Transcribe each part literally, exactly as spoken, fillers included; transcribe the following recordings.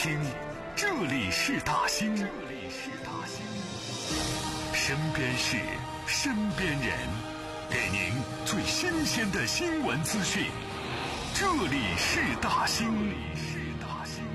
兴，这里是大兴，这里是大兴。身边事，身边人，给您最新鲜的新闻资讯。这里是大兴，这里是大兴。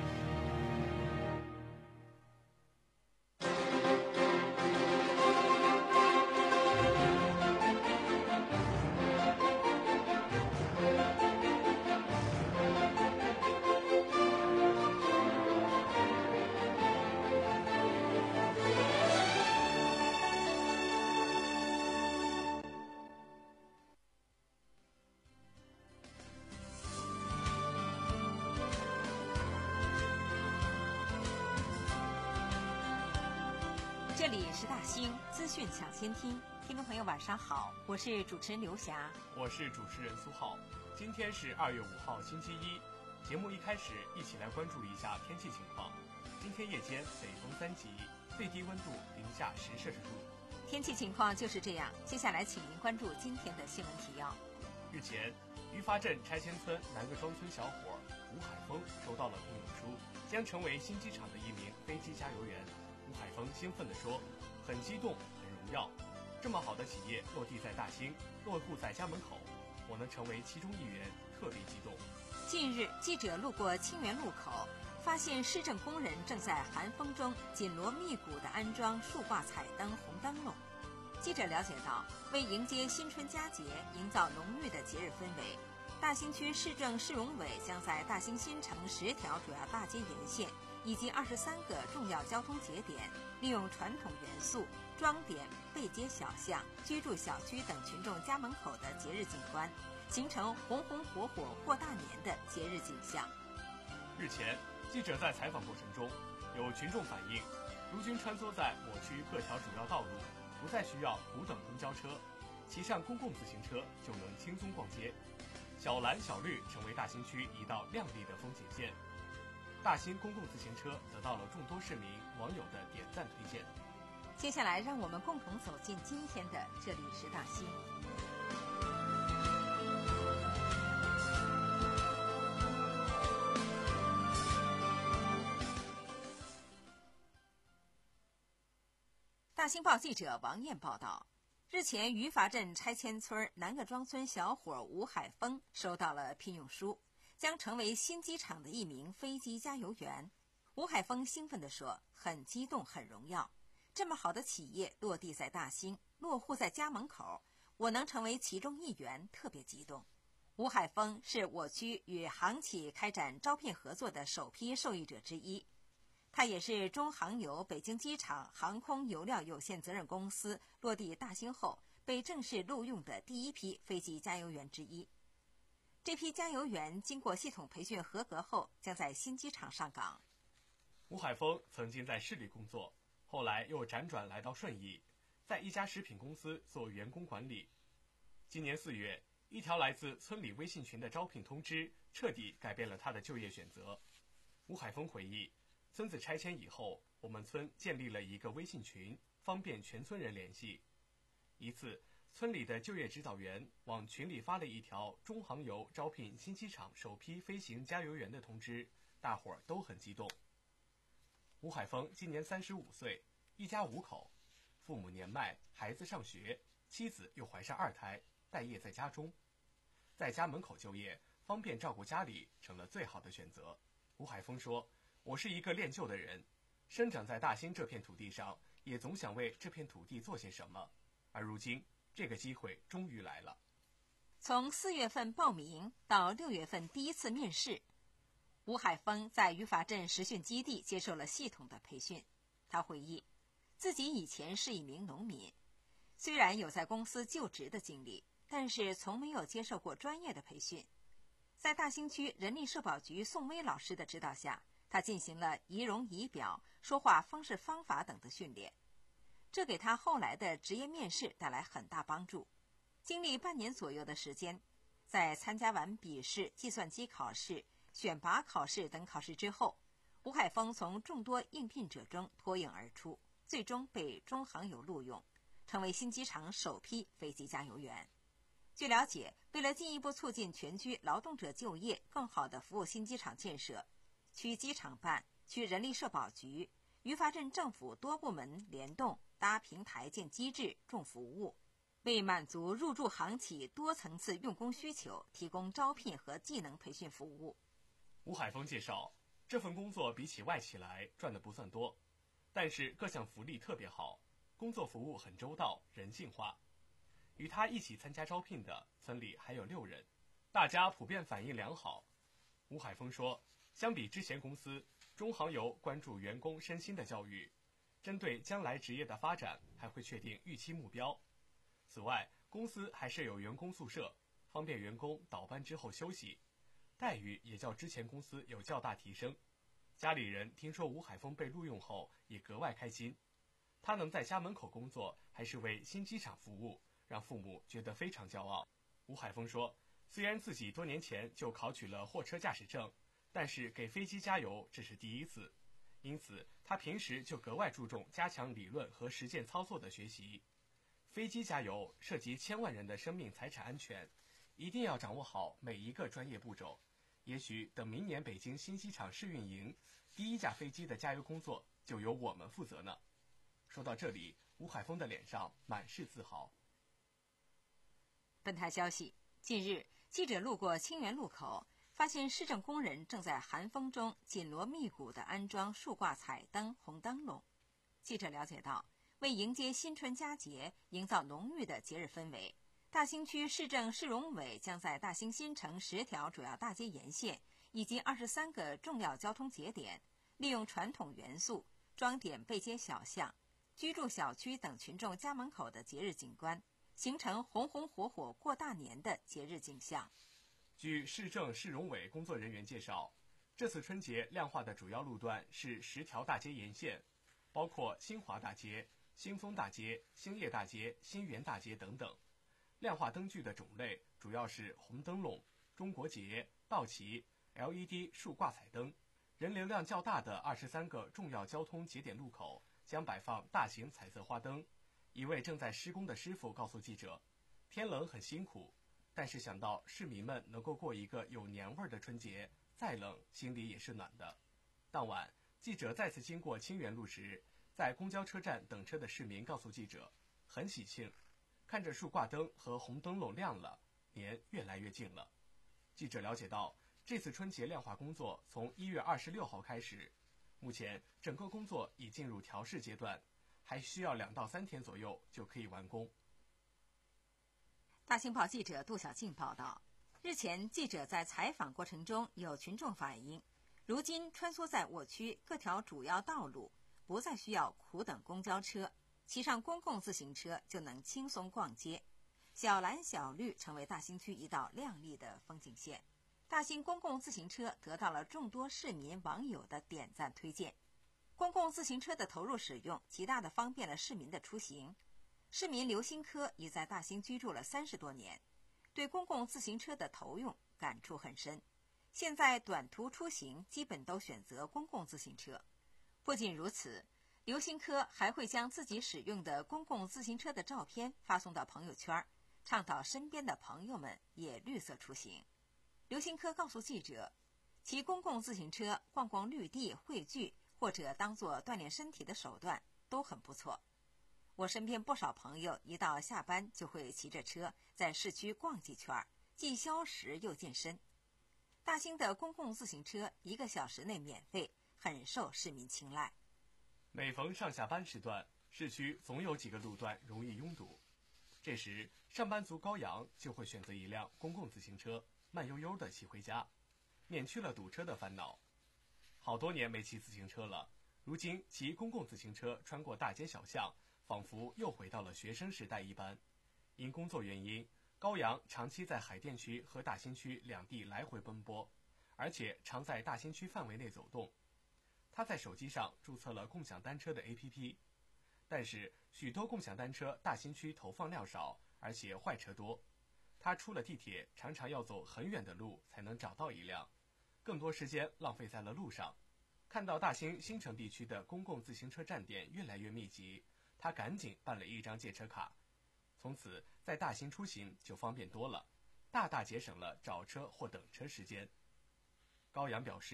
这里是大兴资讯抢先听，听众朋友晚上好，我是主持人刘霞， 我是主持人苏浩。今天是二月五号星期一，节目一开始一起来关注一下天气情况。今天夜间北风三级，最低温度零下十摄氏度。 天气情况就是这样，接下来请您关注今天的新闻提要。 日前，于发镇拆迁村南各庄村小伙吴海峰收到了聘用书，将成为新机场的一名飞机加油员。吴海峰兴奋地说：“很激动，很荣耀，这么好的企业落地在大兴，落户在家门口，我能成为其中一员，特别激动。” 近日，记者路过清源路口，发现市政工人正在寒风中紧锣密鼓地安装竖挂彩灯、红灯笼。记者了解到，为迎接新春佳节，营造浓郁的节日氛围，大兴区市政市容委将在大兴新城十条主要大街沿线以及二十三个重要交通节点，利用传统元素装点背街小巷、居住小区等群众家门口的节日景观，形成红红火火过大年的节日景象。 日前，记者在采访过程中，有群众反映，如今穿梭在某区各条主要道路，不再需要苦等公交车，骑上公共自行车就能轻松逛街，小蓝小绿成为大兴区一道亮丽的风景线。大兴公共自行车得到了众多市民网友的点赞推荐。 接下来，让我们共同走进今天的这里是大兴。大兴报记者王燕报道，日前于发镇拆迁村南各庄村小伙吴海峰收到了聘用书，将成为新机场的一名飞机加油员。吴海峰兴奋地说：“很激动，很荣耀，这么好的企业落地在大兴，落户在家门口，我能成为其中一员，特别激动。”吴海峰是我区与航企开展招聘合作的首批受益者之一，他也是中航油北京机场航空油料有限责任公司落地大兴后被正式录用的第一批飞机加油员之一。这批加油员经过系统培训合格后，将在新机场上岗。 吴海峰曾经在市里工作，后来又辗转来到顺义，在一家食品公司做员工管理。今年四月，一条来自村里微信群的招聘通知彻底改变了他的就业选择。吴海峰回忆，村子拆迁以后，我们村建立了一个微信群，方便全村人联系。一次，村里的就业指导员往群里发了一条中航油招聘新机场首批飞行加油员的通知，大伙儿都很激动。吴海峰今年三十五岁，一家五口，父母年迈，孩子上学，妻子又怀上二胎，待业在家中，在家门口就业，方便照顾家里，成了最好的选择。吴海峰说：“我是一个恋旧的人，生长在大兴这片土地上，也总想为这片土地做些什么，而如今这个机会终于来了。” 从四月份报名到六月份第一次面试，吴海峰在于发镇实训基地接受了系统的培训。他回忆，自己以前是一名农民，虽然有在公司就职的经历，但是从没有接受过专业的培训。在大兴区人力社保局宋威老师的指导下，他进行了仪容仪表、说话方式方法等的训练，这给他后来的职业面试带来很大帮助。经历半年左右的时间，在参加完笔试、计算机考试、选拔考试等考试之后，吴海峰从众多应聘者中脱颖而出，最终被中航油录用，成为新机场首批飞机加油员。据了解，为了进一步促进全区劳动者就业，更好地服务新机场建设， 区机场办、区人力社保局、于法镇政府多部门联动搭平台建机制重服务，为满足入驻航企多层次用工需求提供招聘和技能培训服务。 吴海峰介绍，这份工作比起外企来赚的不算多，但是各项福利特别好，工作服务很周到人性化。与他一起参加招聘的村里还有六人，大家普遍反应良好。吴海峰说，相比之前公司，中航油关注员工身心的教育，针对将来职业的发展还会确定预期目标。此外，公司还设有员工宿舍，方便员工倒班之后休息，待遇也较之前公司有较大提升。家里人听说吴海峰被录用后也格外开心，他能在家门口工作，还是为新机场服务，让父母觉得非常骄傲。吴海峰说，虽然自己多年前就考取了货车驾驶证，但是给飞机加油这是第一次，因此他平时就格外注重加强理论和实践操作的学习。飞机加油涉及千万人的生命财产安全，一定要掌握好每一个专业步骤。也许等明年北京新机场试运营，第一架飞机的加油工作就由我们负责呢。说到这里，吴海峰的脸上满是自豪。 本台消息，近日记者路过清源路口，发现市政工人正在寒风中紧锣密鼓地安装竖挂彩灯、红灯笼。记者了解到，为迎接新春佳节，营造浓郁的节日氛围，大兴区市政市容委将在大兴新城十条主要大街沿线以及二十三个重要交通节点，利用传统元素装点背街小巷、居住小区等群众家门口的节日景观，形成红红火火过大年的节日景象。 据市政市容委工作人员介绍，这次春节亮化的主要路段是十条大街沿线，包括新华大街、新丰大街、兴业大街、新源大街等等。亮化灯具的种类主要是红灯笼、中国结、道旗、L E D 竖挂彩灯。人流量较大的二十三个重要交通节点路口将摆放大型彩色花灯。一位正在施工的师傅告诉记者，天冷很辛苦，但是想到市民们能够过一个有年味儿的春节，再冷心里也是暖的。当晚，记者再次经过清源路时，在公交车站等车的市民告诉记者，很喜庆，看着竖挂灯和红灯笼亮了，年越来越近了。记者了解到，这次春节亮化工作从一月二十六号开始，目前整个工作已进入调试阶段，还需要两到三天左右就可以完工。 大清报记者杜小静报道，日前记者在采访过程中有群众反映，如今穿梭在我区各条主要道路，不再需要苦等公交车，骑上公共自行车就能轻松逛街，小蓝小绿成为大兴区一道亮丽的风景线。大兴公共自行车得到了众多市民网友的点赞推荐。公共自行车的投入使用，极大地方便了市民的出行。市民刘新科已在大兴居住了三十多年，对公共自行车的投用感触很深。现在短途出行基本都选择公共自行车。不仅如此，刘新科还会将自己使用的公共自行车的照片发送到朋友圈，倡导身边的朋友们也绿色出行。刘新科告诉记者，骑公共自行车逛逛绿地、汇聚，或者当作锻炼身体的手段都很不错。我身边不少朋友一到下班就会骑着车在市区逛几圈，既消食又健身。大兴的公共自行车一个小时内免费，很受市民青睐。 每逢上下班时段，市区总有几个路段容易拥堵，这时上班族高阳就会选择一辆公共自行车，慢悠悠地骑回家，免去了堵车的烦恼。好多年没骑自行车了，如今骑公共自行车穿过大街小巷，仿佛又回到了学生时代一般。因工作原因，高阳长期在海淀区和大兴区两地来回奔波，而且常在大兴区范围内走动。他在手机上注册了共享单车的 A P P， 但是许多共享单车大兴区投放量少，而且坏车多。他出了地铁常常要走很远的路才能找到一辆，更多时间浪费在了路上。看到大兴新城地区的公共自行车站点越来越密集，他赶紧办了一张借车卡，从此在大兴出行就方便多了，大大节省了找车或等车时间。高阳表示，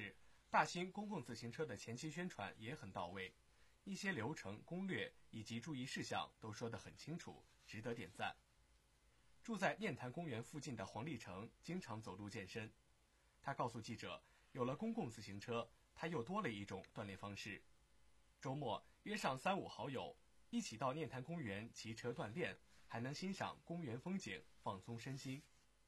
大兴公共自行车的前期宣传也很到位，一些流程、攻略以及注意事项都说得很清楚，值得点赞。住在念坛公园附近的黄立成经常走路健身，他告诉记者，有了公共自行车，他又多了一种锻炼方式。周末约上三五好友，一起到念坛公园骑车锻炼，还能欣赏公园风景，放松身心。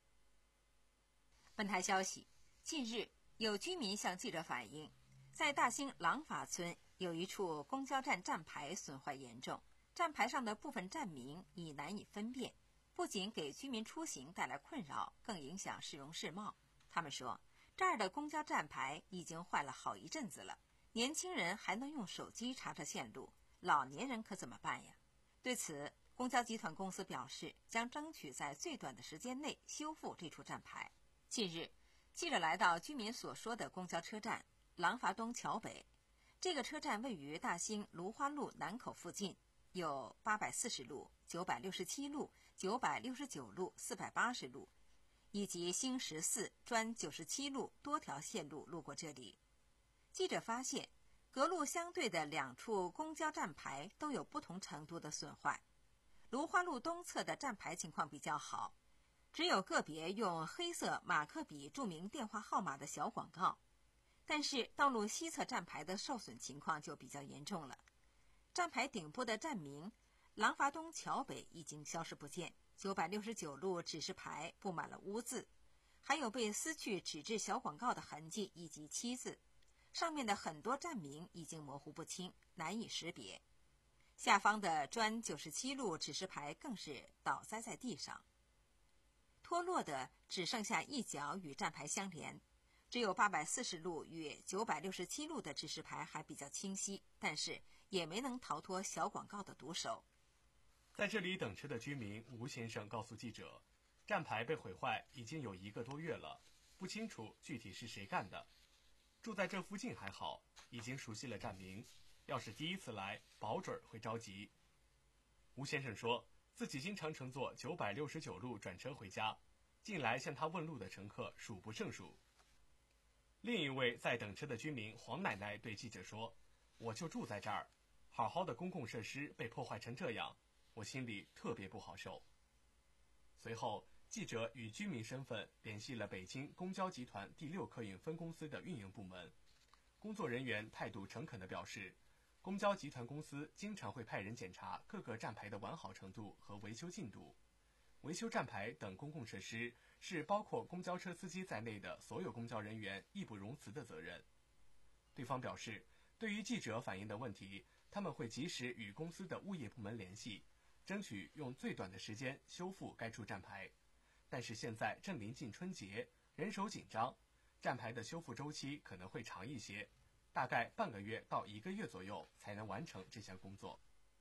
本台消息，近日有居民向记者反映，在大兴廊坊村有一处公交站站牌损坏严重，站牌上的部分站名已难以分辨，不仅给居民出行带来困扰，更影响市容市貌。他们说，这儿的公交站牌已经坏了好一阵子了，年轻人还能用手机查查线路，老年人可怎么办呀？对此，公交集团公司表示，将争取在最短的时间内修复这处站牌。近日，记者来到居民所说的公交车站廊坊东桥北，这个车站位于大兴芦花路南口附近，有八百四十路、九百六十七路、九百六十九路、四百八十路，以及兴十四、专九十七路多条线路路过这里。记者发现，隔路相对的两处公交站牌都有不同程度的损坏。芦花路东侧的站牌情况比较好，只有个别用黑色马克笔注明电话号码的小广告，但是道路西侧站牌的受损情况就比较严重了。站牌顶部的站名廊坊东桥北已经消失不见，九百六十九路指示牌布满了污渍，还有被撕去纸质小广告的痕迹以及漆字，上面的很多站名已经模糊不清，难以识别。下方的专九十七路指示牌更是倒栽在地上，脱落的只剩下一角与站牌相连，只有八百四十路与九百六十七路的指示牌还比较清晰，但是也没能逃脱小广告的毒手。 在这里等车的居民吴先生告诉记者，站牌被毁坏已经有一个多月了，不清楚具体是谁干的。住在这附近还好，已经熟悉了站名，要是第一次来，保准会着急。吴先生说，自己经常乘坐九百六十九路转车回家，近来向他问路的乘客数不胜数。另一位在等车的居民黄奶奶对记者说，我就住在这儿，好好的公共设施被破坏成这样，我心里特别不好受。随后，记者以居民身份联系了北京公交集团第六客运分公司的运营部门，工作人员态度诚恳地表示，公交集团公司经常会派人检查各个站牌的完好程度和维修进度。维修站牌等公共设施是包括公交车司机在内的所有公交人员义不容辞的责任。对方表示，对于记者反映的问题，他们会及时与公司的物业部门联系，争取用最短的时间修复该处站牌。但是现在正临近春节，人手紧张，站牌的修复周期可能会长一些，大概半个月到一个月左右才能完成这项工作。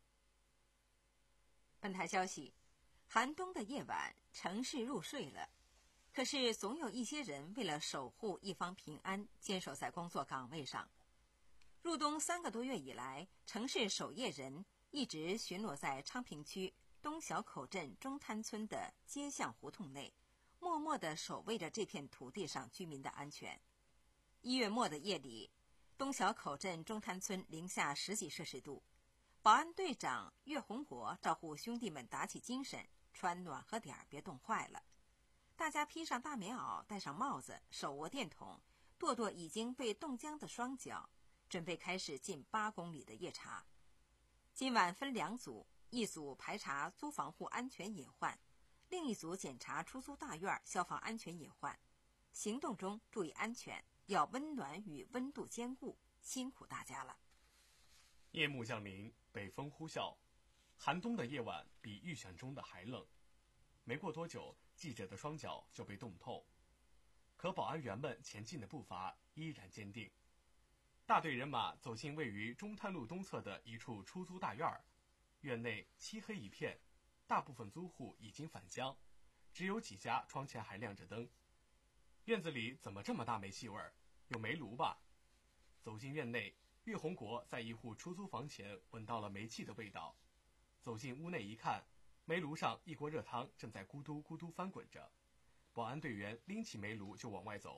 本台消息，寒冬的夜晚，城市入睡了，可是总有一些人为了守护一方平安，坚守在工作岗位上。入冬三个多月以来，城市守夜人一直巡逻在昌平区东小口镇中滩村的街巷胡同内，默默地守卫着这片土地上居民的安全。一月末的夜里，东小口镇中滩村零下十几摄氏度，保安队长岳洪国招呼兄弟们打起精神，穿暖和点儿，别冻坏了。大家披上大棉袄，戴上帽子，手握电筒，跺跺已经被冻僵的双脚，准备开始近八公里的夜查。今晚分两组，一组排查租房户安全隐患，另一组检查出租大院消防安全隐患。行动中注意安全，要温暖与温度兼顾，辛苦大家了。 夜幕降临，北风呼啸，寒冬的夜晚比预想中的还冷。没过多久，记者的双脚就被冻透，可保安员们前进的步伐依然坚定。大队人马走进位于中滩路东侧的一处出租大院儿，院内漆黑一片，大部分租户已经返乡，只有几家窗前还亮着灯。院子里怎么这么大煤气味儿？有煤炉吧？走进院内，岳洪国在一户出租房前闻到了煤气的味道。走进屋内一看，煤炉上一锅热汤正在咕嘟咕嘟翻滚着。保安队员拎起煤炉就往外走，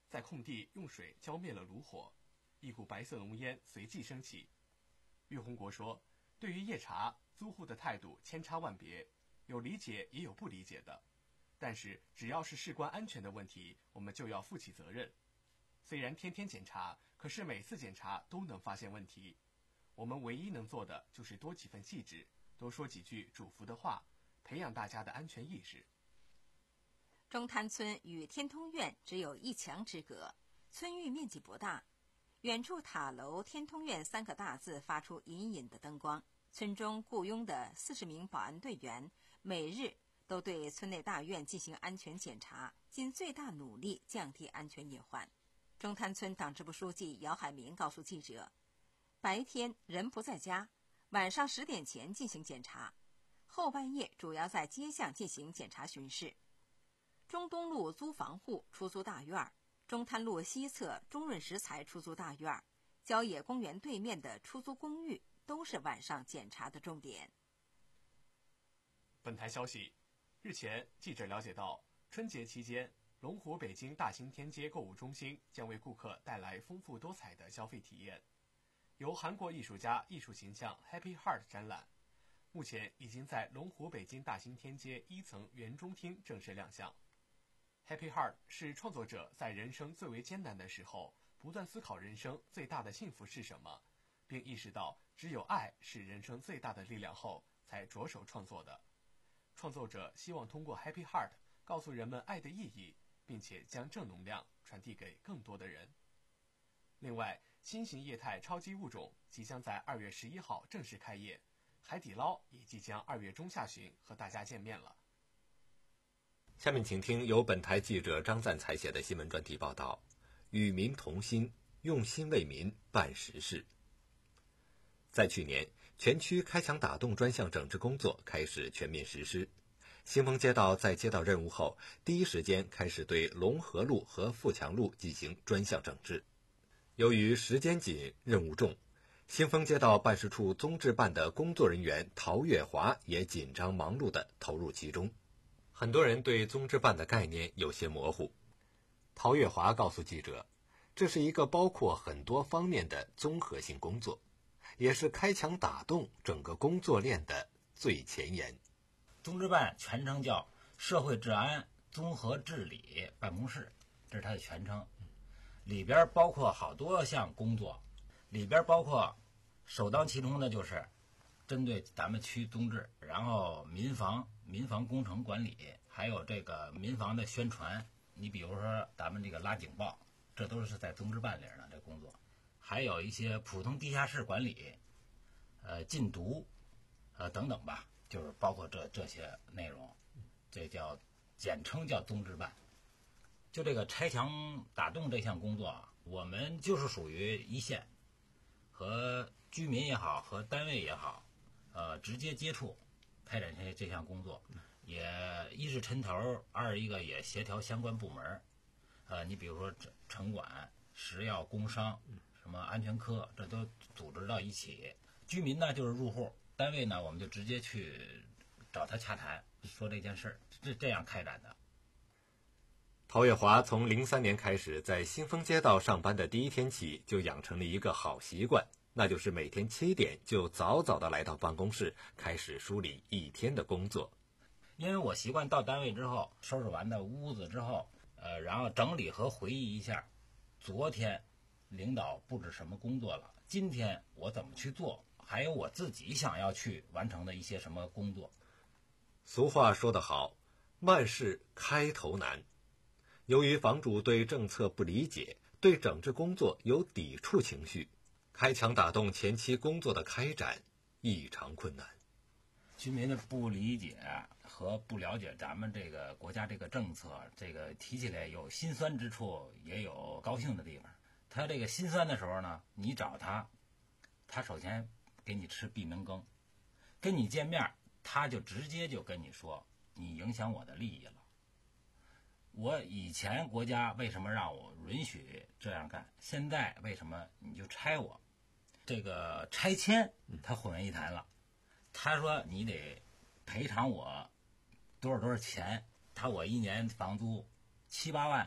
在空地用水浇灭了炉火，一股白色浓烟随即升起。岳洪国说，对于夜查，租户的态度千差万别，有理解也有不理解的，但是只要是事关安全的问题，我们就要负起责任。虽然天天检查，可是每次检查都能发现问题，我们唯一能做的就是多几分细致，多说几句嘱咐的话，培养大家的安全意识。 中滩村与天通苑只有一墙之隔，村域面积不大，远处塔楼天通苑三个大字发出隐隐的灯光。村中雇佣的四十名保安队员每日都对村内大院进行安全检查，尽最大努力降低安全隐患。中滩村党支部书记姚海明告诉记者，白天人不在家，晚上十点前进行检查，后半夜主要在街巷进行检查巡视。中东路租房户出租大院，中滩路西侧中润石材出租大院，郊野公园对面的出租公寓都是晚上检查的重点。 本台消息，日前记者了解到，春节期间，龙湖北京大兴天街购物中心将为顾客带来丰富多彩的消费体验。由韩国艺术家艺术形象 Happy Heart 展览，目前已经在龙湖北京大兴天街一层园中厅正式亮相。Happy Heart 是创作者在人生最为艰难的时候，不断思考人生最大的幸福是什么，并意识到只有爱是人生最大的力量后，才着手创作的。创作者希望通过 Happy Heart 告诉人们爱的意义，并且将正能量传递给更多的人。另外，新型液态超级物种即将在二月十一号正式开业，海底捞也即将二月中下旬和大家见面了。 下面请听由本台记者张赞采写的新闻专题报道：与民同心，用心为民办实事。在去年，全区开墙打洞专项整治工作开始全面实施。新丰街道在接到任务后，第一时间开始对龙河路和富强路进行专项整治。由于时间紧、任务重，新丰街道办事处综治办的工作人员陶月华也紧张忙碌地投入其中。很多人对综治办的概念有些模糊。陶月华告诉记者，这是一个包括很多方面的综合性工作，也是开墙打洞整个工作链的最前沿。 综治办全称叫社会治安综合治理办公室，这是它的全称。里边包括好多项工作，里边包括首当其冲的就是针对咱们区综治，然后民防、民防工程管理，还有这个民防的宣传。你比如说咱们这个拉警报，这都是在综治办里的这工作。还有一些普通地下室管理，呃，禁毒，呃等等吧，就是包括这这些内容，这叫简称叫综治办。就这个拆墙打洞这项工作啊，我们就是属于一线，和居民也好，和单位也好，呃，直接接触，开展这这项工作，也一是抻头，二一个也协调相关部门，呃，你比如说城管、食药、工商，什么安全科，这都组织到一起。居民呢就是入户，单位呢我们就直接去找他洽谈，说这件事儿，是这样开展的。 陶月华从零三年开始在新丰街道上班的第一天起，就养成了一个好习惯，那就是每天七点就早早的来到办公室，开始梳理一天的工作。 因为我习惯到单位之后，收拾完的屋子之后，呃，然后整理和回忆一下，昨天领导布置什么工作了，今天我怎么去做，还有我自己想要去完成的一些什么工作。 俗话说得好，万事开头难。由于房主对政策不理解，对整治工作有抵触情绪，开墙打洞前期工作的开展异常困难。 居民的不理解和不了解咱们这个国家这个政策，这个提起来有心酸之处，也有高兴的地方。他这个心酸的时候呢，你找他，他首先给你吃闭门羹，跟你见面，他就直接就跟你说，你影响我的利益了。我以前国家为什么让我允许这样干，现在为什么你就拆我？这个拆迁他混为一谈了，他说你得赔偿我多少多少钱，他我一年房租七八万，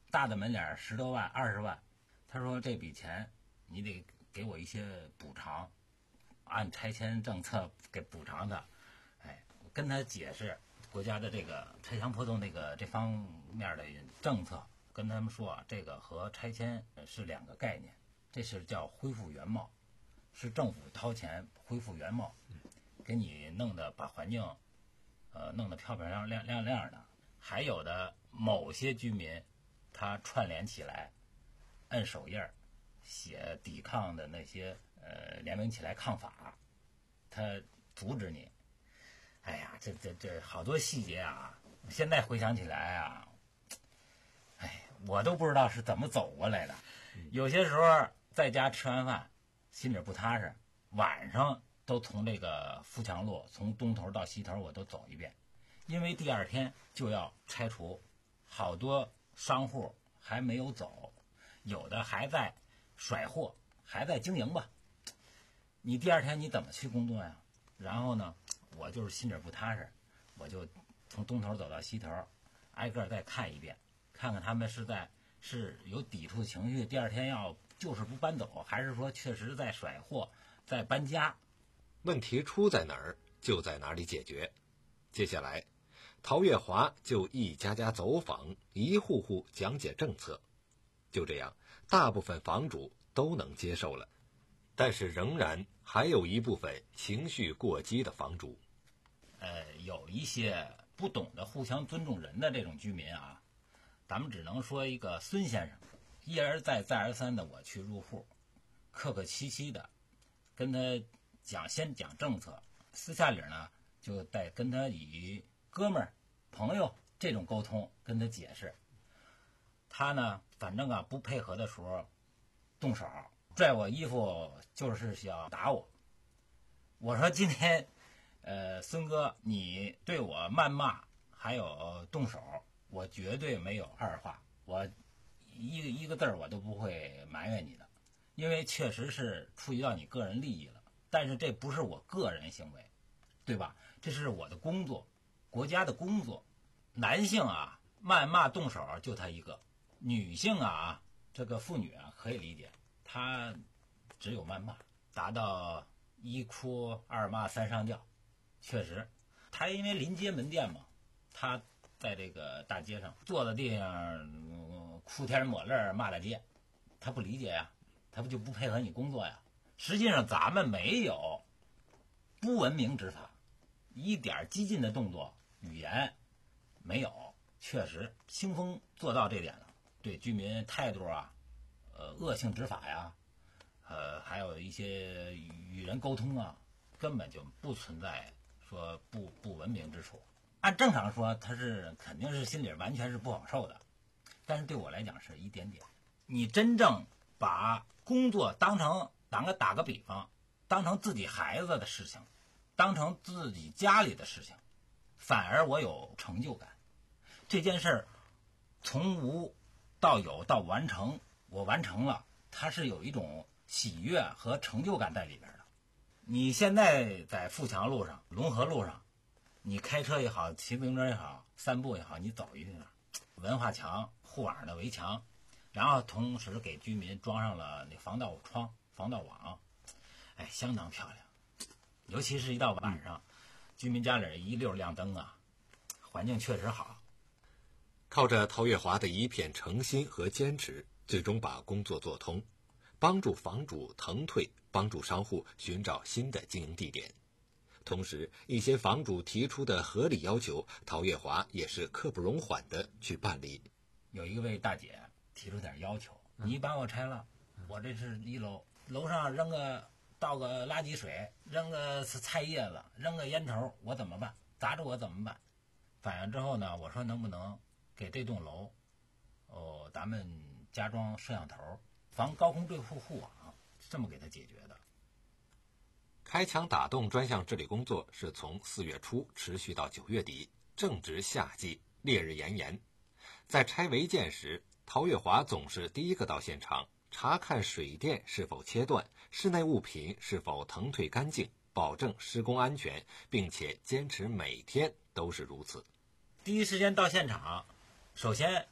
大的门脸十多万、二十万，他说这笔钱你得给我一些补偿，按拆迁政策给补偿的。哎，我跟他解释国家的这个拆墙破洞那个这方面的政策，跟他们说这个和拆迁是两个概念，这是叫恢复原貌，是政府掏钱恢复原貌，给你弄得把环境呃弄得漂漂亮亮亮亮的。还有的某些居民他串联起来摁手印儿写抵抗的那些呃联名起来抗法，他阻止你。哎呀，这这这好多细节啊！现在回想起来啊，哎，我都不知道是怎么走过来的。有些时候在家吃完饭，心里不踏实，晚上都从这个富强路从东头到西头我都走一遍，因为第二天就要拆除，好多商户还没有走，有的还在甩货，还在经营吧。你第二天你怎么去工作呀？然后呢，我就是心里不踏实，我就从东头走到西头，挨个再看一遍，看看他们是在是有抵触情绪，第二天要就是不搬走，还是说确实在甩货，在搬家。 问题出在哪儿，就在哪里解决。接下来，陶月华就一家家走访，一户户讲解政策。就这样，大部分房主都能接受了。但是仍然还有一部分情绪过激的房主， 呃，有一些不懂得互相尊重人的这种居民啊，咱们只能说一个孙先生，一而再再而三的我去入户，客客气气的跟他讲，先讲政策，私下里呢就得跟他以哥们儿、朋友这种沟通跟他解释。他呢，反正啊不配合的时候动手。拽我衣服就是想打我。我说今天，呃，孙哥，你对我谩骂还有动手，我绝对没有二话，我一个一个字儿我都不会埋怨你的，因为确实是触及到你个人利益了。但是这不是我个人行为，对吧？这是我的工作，国家的工作。男性啊，谩骂动手就他一个；女性啊，这个妇女啊可以理解。他只有谩骂，达到一哭二骂三上吊。确实，他因为临街门店嘛，他在这个大街上坐在地上、嗯、哭天抹泪骂大街，他不理解呀，他不就不配合你工作呀？实际上咱们没有不文明执法，一点激进的动作语言没有，确实清风做到这点了，对居民态度啊呃，恶性执法呀，呃，还有一些与人沟通啊，根本就不存在说不不文明之处。按正常说，他是肯定是心里完全是不好受的，但是对我来讲是一点点。你真正把工作当成，打个打个比方，当成自己孩子的事情，当成自己家里的事情，反而我有成就感。这件事儿从无到有到完成。我完成了，它是有一种喜悦和成就感在里边的。你现在在富强路上、龙河路上，你开车也好，骑自行车也好，散步也好，你走一下，文化墙、护网的围墙，然后同时给居民装上了那防盗窗、防盗网，哎，相当漂亮。尤其是一到晚上，居民家里一溜亮灯啊，环境确实好。 靠着陶月华的一片诚心和坚持，最终把工作做通，帮助房主腾退，帮助商户寻找新的经营地点。同时，一些房主提出的合理要求，陶月华也是刻不容缓的去办理。 有一位大姐提出点要求，你把我拆了，我这是一楼，楼上扔个倒个垃圾水，扔个菜叶子，扔个烟头，我怎么办？砸着我怎么办？反映之后呢，我说能不能给这栋楼，哦，咱们加装摄像头，防高空对户护网，这么给他解决的。 开墙打洞专项治理工作是从四月初持续到九月底，正值夏季，烈日炎炎。在拆违建时，陶月华总是第一个到现场，查看水电是否切断，室内物品是否腾退干净，保证施工安全，并且坚持每天都是如此。 第一时间到现场，首先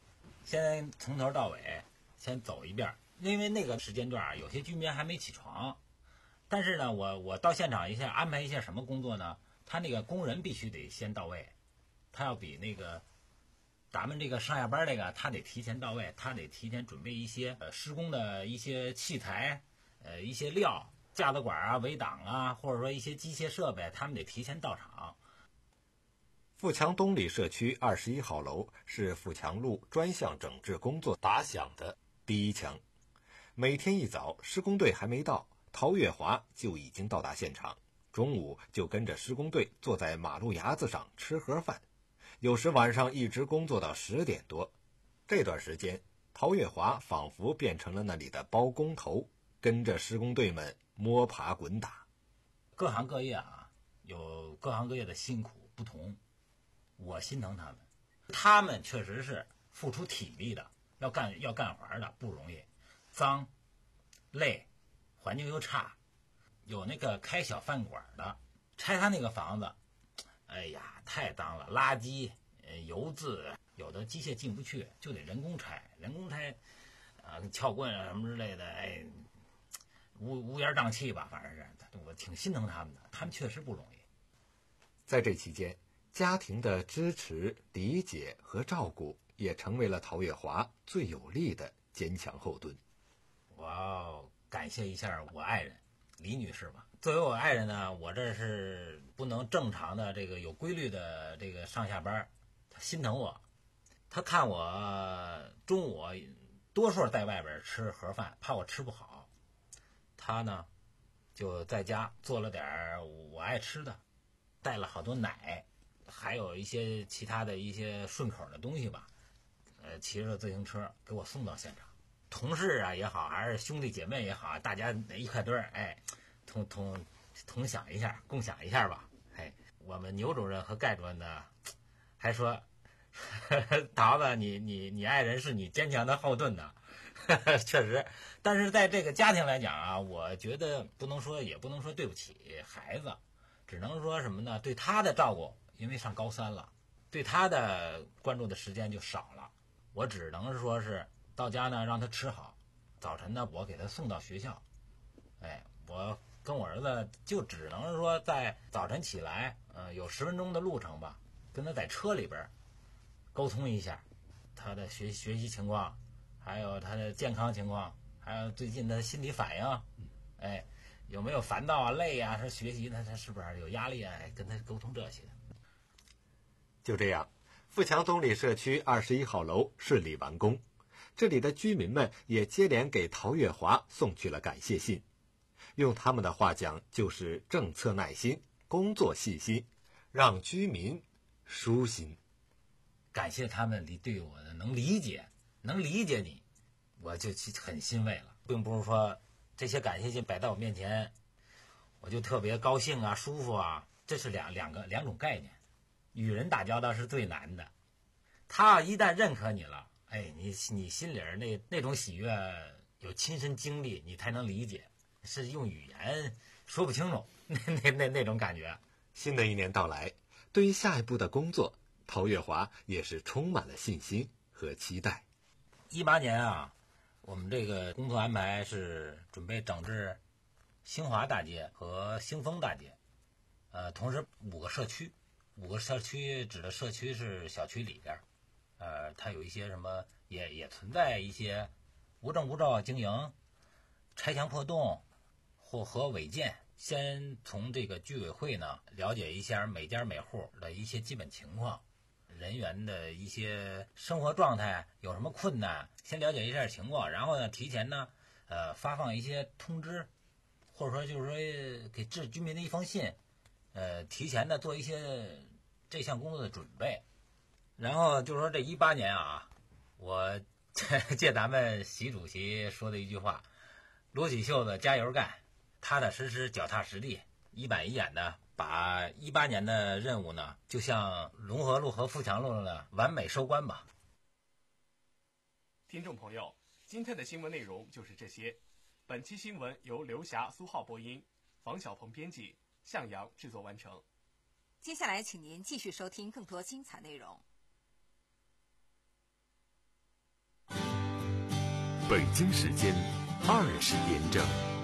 先从头到尾先走一遍，因为那个时间段啊，有些居民还没起床。但是呢，我我到现场一下安排一下什么工作呢？他那个工人必须得先到位，他要比那个咱们这个上下班这个，他得提前到位，他得提前准备一些呃施工的一些器材，呃一些料，架子管啊、围挡啊，或者说一些机械设备，他们得提前到场。 富强东里社区二十一号楼是富强路专项整治工作打响的第一枪。每天一早，施工队还没到，陶月华就已经到达现场，中午就跟着施工队坐在马路牙子上吃盒饭，有时晚上一直工作到十点多。这段时间，陶月华仿佛变成了那里的包工头，跟着施工队们摸爬滚打。 各行各业啊，有各行各业的辛苦不同，我心疼他们，他们确实是付出体力的，要干要干活的，不容易，脏、累，环境又差。有那个开小饭馆的，拆他那个房子，哎呀，太脏了，垃圾、呃油渍，有的机械进不去，就得人工拆，人工拆，啊，撬棍啊什么之类的，哎，乌乌烟瘴气吧，反正是，我挺心疼他们的，他们确实不容易。 在这期间，家庭的支持、理解和照顾也成为了陶月华最有力的坚强后盾。 我要感谢一下我爱人李女士吧。作为我爱人呢，我这是不能正常的这个有规律的这个上下班，她心疼我，她看我中午多数在外边吃盒饭，怕我吃不好，她呢就在家做了点我爱吃的，带了好多奶，还有一些其他的一些顺口的东西吧，呃，骑着自行车给我送到现场。同事啊也好，还是兄弟姐妹也好，大家一块堆儿，哎，同同同享一下，共享一下吧。哎，我们牛主任和盖主任呢，还说，呵呵桃子，你你你爱人是你坚强的后盾呢，确实。但是在这个家庭来讲啊，我觉得不能说，也不能说对不起孩子，只能说什么呢？对他的照顾，因为上高三了，对他的关注的时间就少了。我只能说是到家呢让他吃好，早晨呢我给他送到学校。哎，我跟我儿子就只能说在早晨起来，呃，有十分钟的路程吧，跟他在车里边沟通一下他的学学习情况，还有他的健康情况，还有最近的心理反应，哎，有没有烦躁啊、累啊？他学习他他是不是有压力啊？哎，跟他沟通这些。 就这样，富强东里社区二十一号楼顺利完工，这里的居民们也接连给陶月华送去了感谢信。用他们的话讲，就是政策耐心，工作细心，让居民舒心。 感谢他们理对我的能理解，能理解你，我就很欣慰了，并不是说这些感谢信摆在我面前，我就特别高兴啊、舒服啊，这是两两个两种概念。与人打交道是最难的，他一旦认可你了，哎，你你心里那那种喜悦，有亲身经历，你才能理解，是用语言说不清楚，那那那那种感觉。 新的一年到来，对于下一步的工作，陶月华也是充满了信心和期待。 一八年啊，我们这个工作安排是准备整治兴华大街和兴丰大街，呃，同时五个社区。五个社区指的社区是小区里边，呃，它有一些什么也也存在一些无证无照经营、拆墙破洞或和违建。先从这个居委会呢了解一下每家每户的一些基本情况，人员的一些生活状态有什么困难，先了解一下情况，然后呢提前呢呃发放一些通知，或者说就是说给致居民的一封信。呃，提前的做一些这项工作的准备，然后就是说这一八年啊，我借咱们习主席说的一句话，撸起袖子加油干，踏踏实实脚踏实地，一板一眼的把一八年的任务呢，就像龙河路和富强路呢完美收官吧。 听众朋友，今天的新闻内容就是这些。本期新闻由刘霞、苏浩播音，房小鹏编辑。向阳制作完成。 接下来，请您继续收听更多精彩内容。 北京时间二十点整。